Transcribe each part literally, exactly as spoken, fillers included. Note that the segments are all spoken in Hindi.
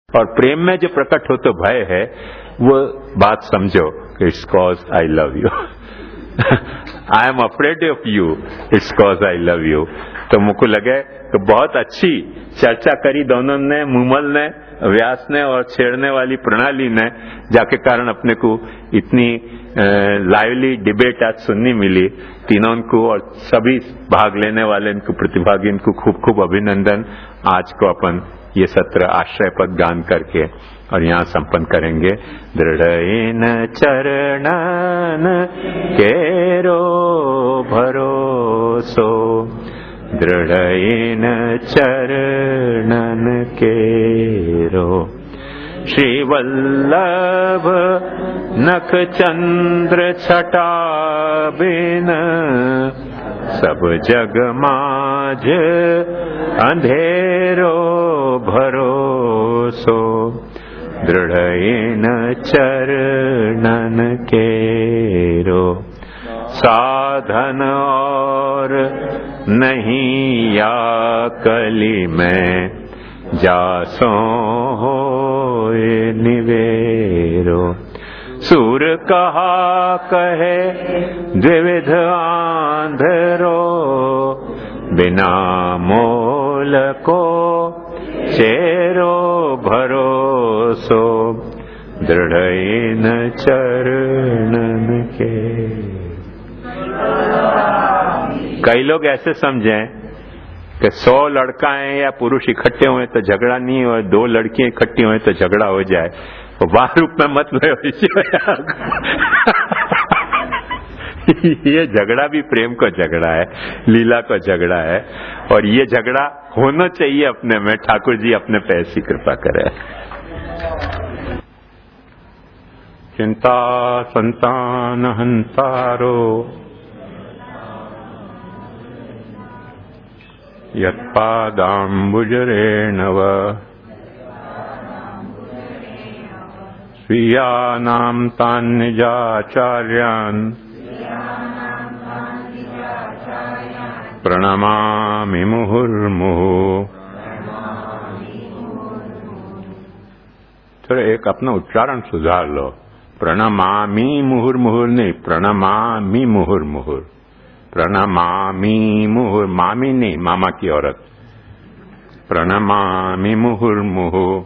और प्रेम में जो प्रकट हो तो भय है, वो बात समझो, it's cause I love you. I am afraid of you, it's cause I love you. तो मुझको लगे तो बहुत अच्छी चर्चा करी दोनों ने, मुमल ने, व्यास ने और छेड़ने वाली प्रणाली ने, जाके कारण अपने को इतनी लाइवली डिबेट आज सुननी मिली तीनों को, और सभी भाग लेने वाले इनको प्रतिभागी इनको खूब खूब अभिनंदन। आज को अपन ये सत्र आश्रय पद गान करके और यहाँ संपन्न करेंगे। दृढ़ चरणन केरो भरोसो, दृढ़ चरणन केरो, श्री वल्लभ नख चंद्र छटा बिन, सब जग माझ अंधेरो भरोसो, दृढ़ चरणन केरो। साधन और नहीं या कली में, जासो होए निवेरो। सूर कहा कहे द्विविध आंधरो, बिना मोल को चेरो भरोसो, दृढ़ चरणन के। कई लोग ऐसे समझें कि सौ लड़काएं या पुरुष इकट्ठे हुए तो झगड़ा नहीं हो, दो लड़कियां इकट्ठी हुए तो झगड़ा हो जाए। तो वाह रूप में मत लो ये झगड़ा भी प्रेम का झगड़ा है, लीला का झगड़ा है, और ये झगड़ा होना चाहिए अपने में। ठाकुर जी अपने पे ऐसी कृपा करे। चिंता संतान हंतारो, यत्पादाम्बुजरेणव, स्वीयानां तान् निजाचार्यान्, प्रणमामि मुहुर्मुहुः। थोड़ा एक अपना उच्चारण सुधार लो, प्रणमामि मुहुर्मुहुर नहीं, प्रणमामि मुहुर्मुहुर। प्रणमामि मुहुर, मामी नहीं, मामा की औरत। प्रणमामि मुहुर्मुहुः।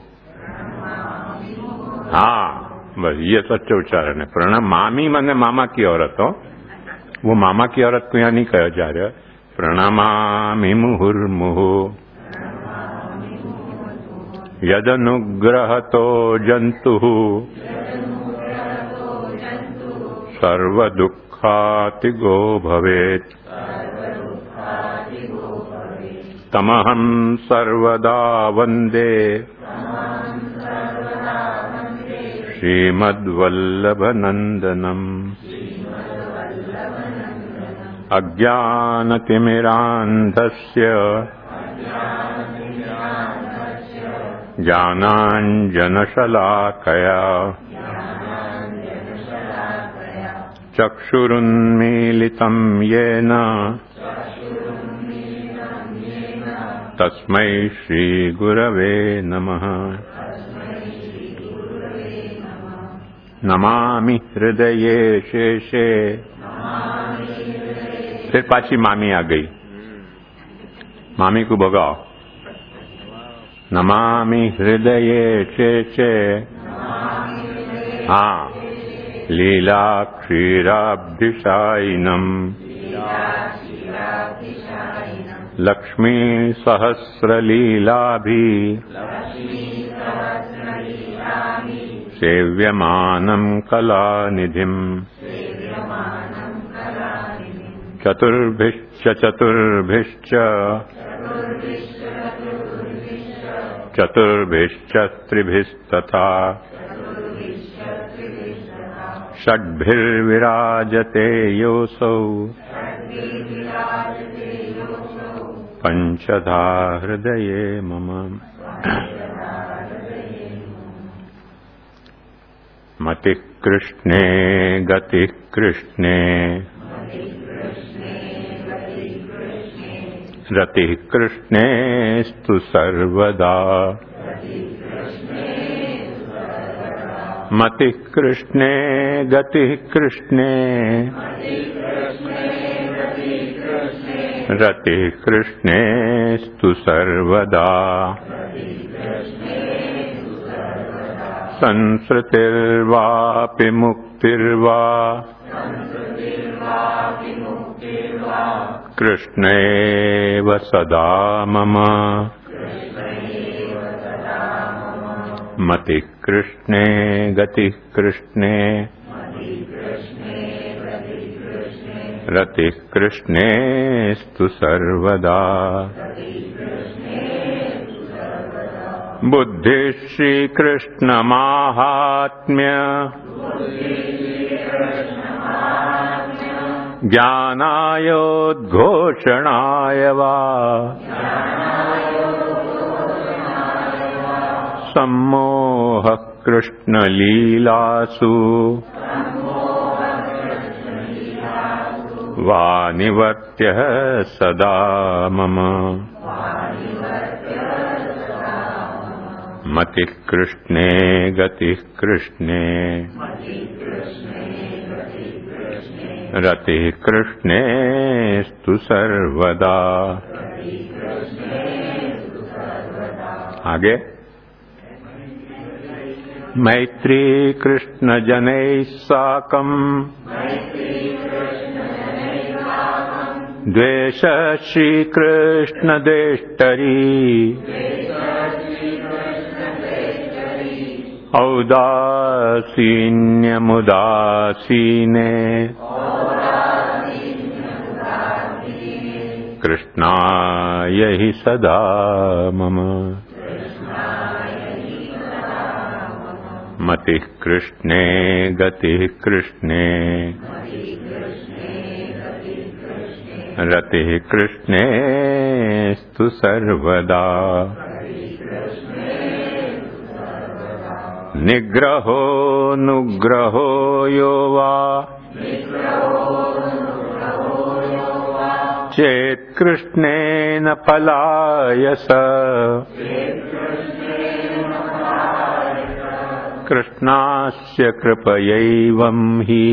हाँ बस ये सच्चा उच्चारण है। प्रणमामि माने मामा की औरत हो, वो मामा की औरत को यहाँ नहीं कहा जा रहा। प्रणमामि मुहुर्मुहुः। यदनुग्रहतो जन्तुः सर्वदुःखातिगो भवेत्, तमहं सर्वदा वन्दे श्रीमद्वल्लभनन्दनम्। अज्ञानतिमिरान्धस्य ज्ञानाञ्जनशलाकया चक्षुरुन्मीलितं येन तस्मै श्रीगुरवे नमः। नमामि हृदये शेषे, फिर पाची मामी आ गई, मामी को भगाओ। नमामि हृदये शेषे, हाँ, लीला क्षीराब्धिशायिनम्, लक्ष्मी सहस्रलीलाभि सेव्यमानं कलानिधिम्। चतुर्भिश्च चतुर्भिश्च चतुर्भिश्च त्रिभिस्तथा षड्भिर्विराजते योऽसौ पंचधा हृदये मम। मतिः कृष्णे गतिः कृष्णे, रतिः कृष्णेस्तु सर्वदा, मति कृष्णे गति कृष्णे रति कृष्णे स्तु सर्वदा संसृतिर्वापि मुक्तिर्वा कृष्णैव सदा मम मति कृष्णे गति कृष्णे रति कृष्णे स्तु सर्वदा बुद्धि श्री कृष्ण माहात्म्य ज्ञानायोद्घोषणाय वा सम्मोह कृष्ण लीलासु वा निवर्त्य सदा मम मति कृष्णे गति कृष्णे रति कृष्णे स्तु सर्वदा। आगे मैत्री कृष्ण जनैः साकम् द्वेष श्रीकृष्ण देष्टरी औदासीन्यमुदासीने कृष्णाय हि सदा मम मति कृष्णे गति कृष्णे रति कृष्णे स्तु सर्वदा निग्रहो नुग्रहो यो वा चेत् कृष्णेन पलायस कृष्णास्य कृपयैवं हि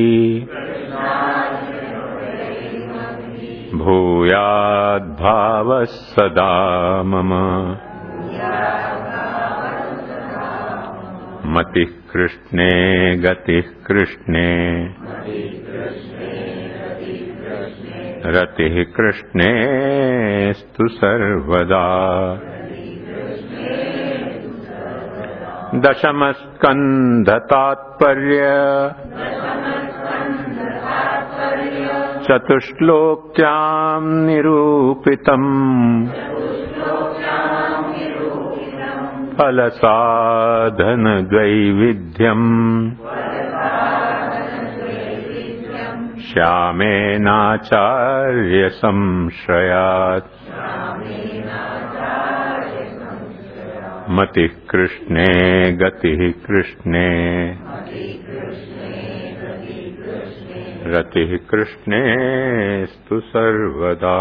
भूयाद्भावः सदा मम मति कृष्णे गति कृष्णे रति कृष्णे स्तु सर्वदा। दशमस्कन्ध तात्पर्य चतुश्लोक्यां निरूपितम् फलसाधन द्वैविध्यम् श्यामेनाचार्य संश्रयात् मति कृष्णे गति कृष्णे रति कृष्णे स्तु सर्वदा।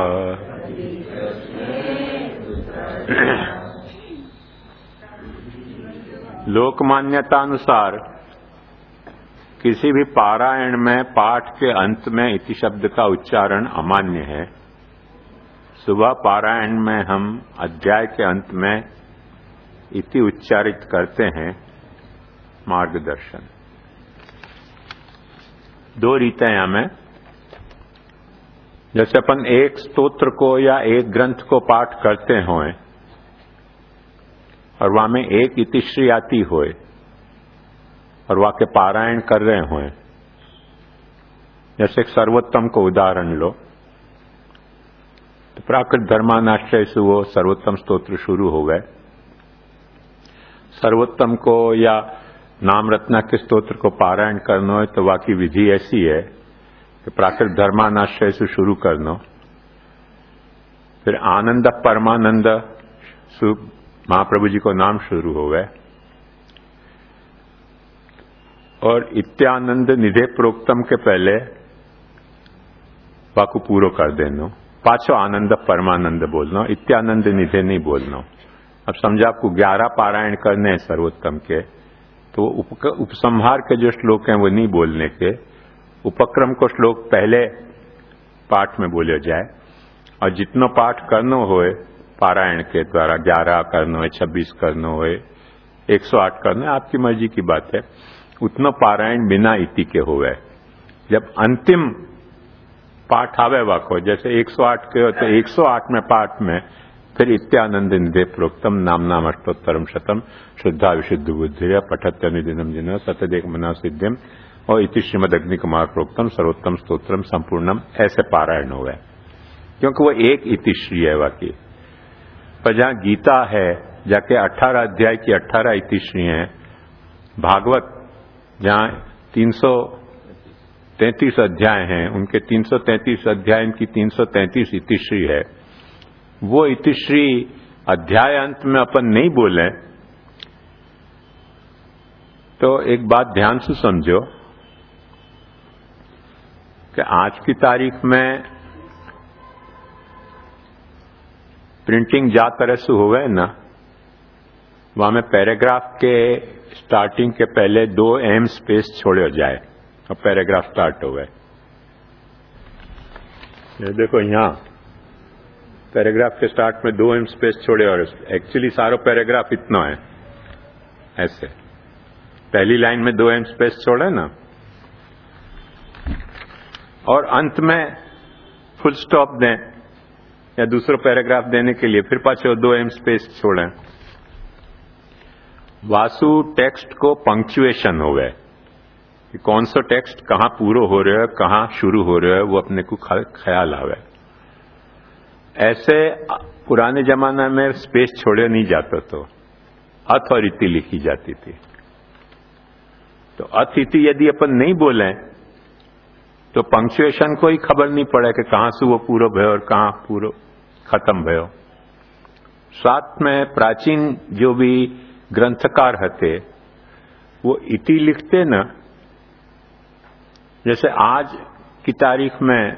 लोकमान्यतानुसार किसी भी पारायण में पाठ के अंत में इति शब्द का उच्चारण अमान्य है। सुबह पारायण में हम अध्याय के अंत में इति उच्चारित करते हैं। मार्गदर्शन दो रीतें हैं हमें। जैसे अपन एक स्तोत्र को या एक ग्रंथ को पाठ करते हों और वहां में एक इतिश्री आती होए और वहां के पारायण कर रहे हों, जैसे सर्वोत्तम को उदाहरण लो तो प्राकृत धर्मानाश्रय से वो सर्वोत्तम स्तोत्र शुरू हो गए। सर्वोत्तम को या नाम रत्ना के स्तोत्र को पारायण करना है तो वाकी विधि ऐसी है कि प्राकृत धर्मानाश्रय से शुरू करना, फिर आनंद परमानंद महाप्रभु जी को नाम शुरू हो गए और इत्यानंद निधे प्रोक्तम के पहले वाकु पूरो कर देना, पाछो आनंद परमानंद बोलना, इत्यानंद निधे नहीं बोलना। अब समझा आपको ग्यारह पारायण करने हैं सर्वोत्तम के, तो उप, उपसंहार के जो श्लोक हैं वो नहीं बोलने के, उपक्रम को श्लोक पहले पाठ में बोले जाए, और जितना पाठ करनो होए पारायण के द्वारा, ग्यारह करनो है, छब्बीस करनो होए, एक सौ आठ करना है, आपकी मर्जी की बात है, उतना पारायण बिना इति के होवे। जब अंतिम पाठ आवे वाको, जैसे एक सौ आठ के हो तो एक सौ आठ में पाठ में फिर इत्यानंद निधे प्रोक्तम नाम नाम अष्टोत्तरम शतम शुद्धा विशुद्ध बुद्धि पठत्य निदिनम जिन सतदेक मना सिद्धिम और इति श्रीमद अग्नि कुमार प्रोक्तम सर्वोत्तम स्तोत्रम संपूर्णम, ऐसे पारायण हो गए, क्योंकि वो एक इतिश्री है वाकी। पर जहां गीता है जाके अठारह अध्याय की अठारह इतिश्री हैं, भागवत जहां तीन सौ तैंतीस अध्याय हैं, उनके तीन सौ तैंतीस अध्याय की तीन सौ तैंतीस इतिश्री है, वो इतिश्री अध्याय अंत में अपन नहीं बोले तो एक बात ध्यान से समझो कि आज की तारीख में प्रिंटिंग जा तरह से हो गए ना, वहां में पैराग्राफ के स्टार्टिंग के पहले दो एम स्पेस छोड़े जाए और पैराग्राफ स्टार्ट हो गए। ये देखो यहां पैराग्राफ के स्टार्ट में दो एम स्पेस छोड़े और एक्चुअली सारा पैराग्राफ इतना है, ऐसे पहली लाइन में दो एम स्पेस छोड़े ना, और अंत में फुल स्टॉप दें या दूसरा पैराग्राफ देने के लिए फिर पाछे दो एम स्पेस छोड़ें। वासु टेक्स्ट को पंक्चुएशन हो गए कि कौन सा टेक्स्ट कहां पूरा हो रहा है, कहां शुरू हो रहा है, वो अपने को ख्याल आवे। ऐसे पुराने जमाने में स्पेस छोड़े नहीं जाता, तो अथ और इति लिखी जाती थी। तो अथ इति यदि अपन नहीं बोले तो पंक्चुएशन को ही खबर नहीं पड़े कि कहां से वो पूरा भयो और कहां पूरा खत्म भयो। साथ में प्राचीन जो भी ग्रंथकार हते वो इति लिखते ना, जैसे आज की तारीख में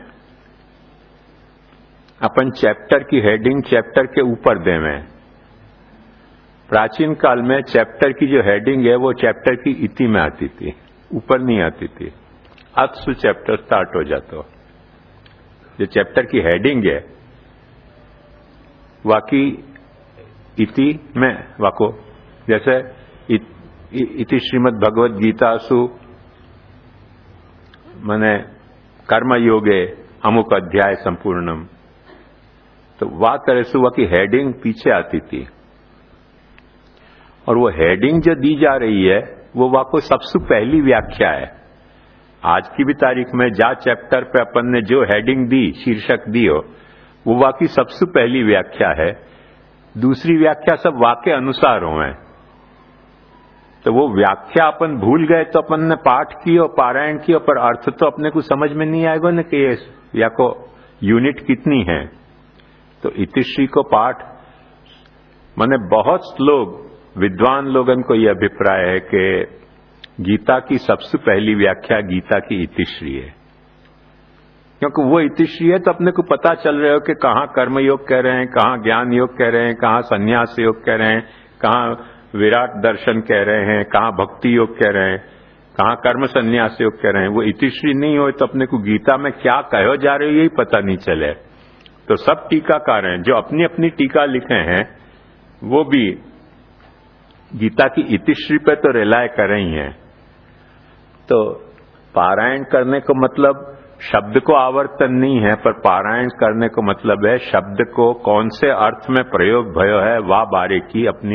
अपन चैप्टर की हेडिंग चैप्टर के ऊपर देवें, प्राचीन काल में चैप्टर की जो हेडिंग है वो चैप्टर की इति में आती थी, ऊपर नहीं आती थी। अथ से चैप्टर स्टार्ट हो जाता, जो चैप्टर की हेडिंग है वाकी इति में वाको, जैसे इत, इति श्रीमद् भगवद गीता सु माने कर्म योगे अमुक अध्याय संपूर्णम, तो वह तरह से वाकी हेडिंग पीछे आती थी। और वो हेडिंग जो दी जा रही है वो वाको सबसे पहली व्याख्या है। आज की भी तारीख में जा चैप्टर पे अपन ने जो हेडिंग दी, शीर्षक दी हो, वो वाकी सबसे पहली व्याख्या है। दूसरी व्याख्या सब वाक्य अनुसार हो है, तो वो व्याख्या अपन भूल गए तो अपन ने पाठ की और पारायण की, पर अर्थ तो अपने को समझ में नहीं आएगा ना कि ये या को यूनिट कितनी है। तो इतिश्री को पाठ माने बहुत लोग विद्वान लोगन को यह अभिप्राय है कि गीता की सबसे पहली व्याख्या गीता की इतिश्री है, क्योंकि वो इतिश्री है तो अपने को पता चल रहा हो कि कहां कर्म योग कह रहे हैं, कहां ज्ञान योग कह रहे हैं, कहां संन्यास योग कह रहे हैं, कहां विराट दर्शन कह रहे हैं, कहां भक्ति योग कह रहे हैं, कहां कर्म संन्यास योग कह रहे हैं। वो इतिश्री नहीं हो तो अपने को गीता में क्या कहो जा रहे हो यही पता नहीं चले। तो सब टीकाकार हैं जो अपनी अपनी टीका लिखे हैं वो भी गीता की इतिश्री पे तो रिलाय कर रही हैं। तो पारायण करने को मतलब शब्द को आवर्तन नहीं है, पर पारायण करने को मतलब है शब्द को कौन से अर्थ में प्रयोग भयो है वह बारे की अपनी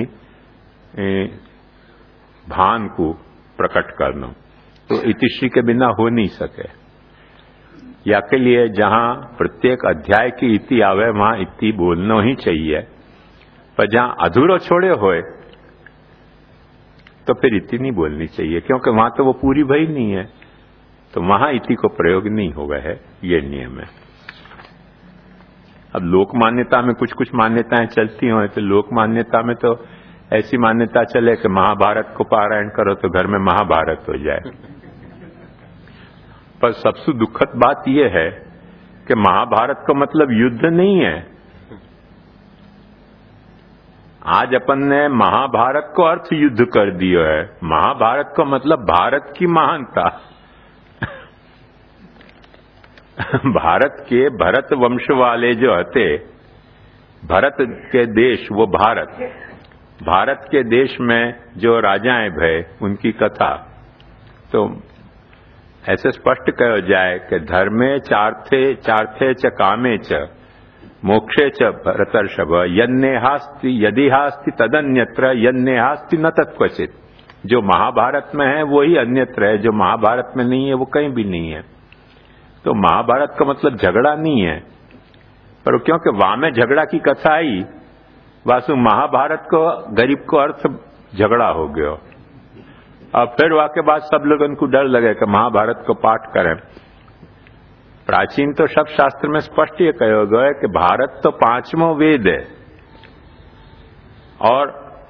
भान को प्रकट करना। तो इतिश्री के बिना हो नहीं सके। या के लिए जहां प्रत्येक अध्याय की इति आवे वहां इति बोलना ही चाहिए, पर जहां अधूरो छोड़े होए तो फिर इति नहीं बोलनी चाहिए, क्योंकि वहां तो वो पूरी भई नहीं है, तो वहां इति को प्रयोग नहीं होगा है, ये नियम है। अब लोक मान्यता में कुछ कुछ मान्यताएं चलती हो, तो लोक मान्यता में तो ऐसी मान्यता चले कि महाभारत को पारायण करो तो घर में महाभारत हो जाए। पर सबसे दुखद बात यह है कि महाभारत का मतलब युद्ध नहीं है। आज अपन ने महाभारत को अर्थ युद्ध कर दियो है। महाभारत का मतलब भारत की महानता। भारत के भरत वंश वाले जो हते, भरत के देश वो भारत, भारत के देश में जो राजाएं भय उनकी कथा। तो ऐसे स्पष्ट कहो जाए कि धर्मे चार्थे चार्थे च कामे च मोक्षे च भरतर्षभ यन्नेहास्ति यदि हास्ति तदन्यत्र यन्नेहास्ति न तत्क्वचित। जो महाभारत में है वही अन्यत्र है, जो महाभारत में नहीं है वो कहीं भी नहीं है। तो महाभारत का मतलब झगड़ा नहीं है, पर क्योंकि वहां में झगड़ा की कथा आई, वासु महाभारत को गरीब को अर्थ झगड़ा हो गया। अब फिर वहां के बाद सब लोगों को डर लगे कि महाभारत को पाठ करें। प्राचीन तो शब्द शास्त्र में स्पष्ट ये कहा गया है कि भारत तो पांचवों वेद है और